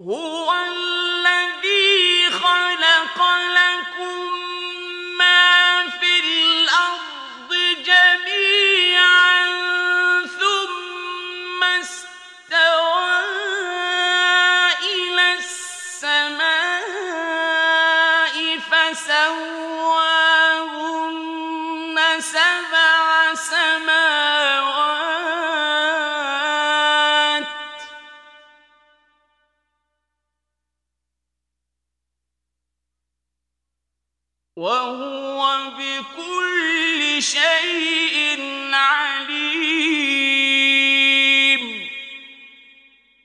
هو الذي خلق لكم ما في الأرض جميعا ثم استوى إلى السماء فسواهن سبع سماوات وهو بكل شيء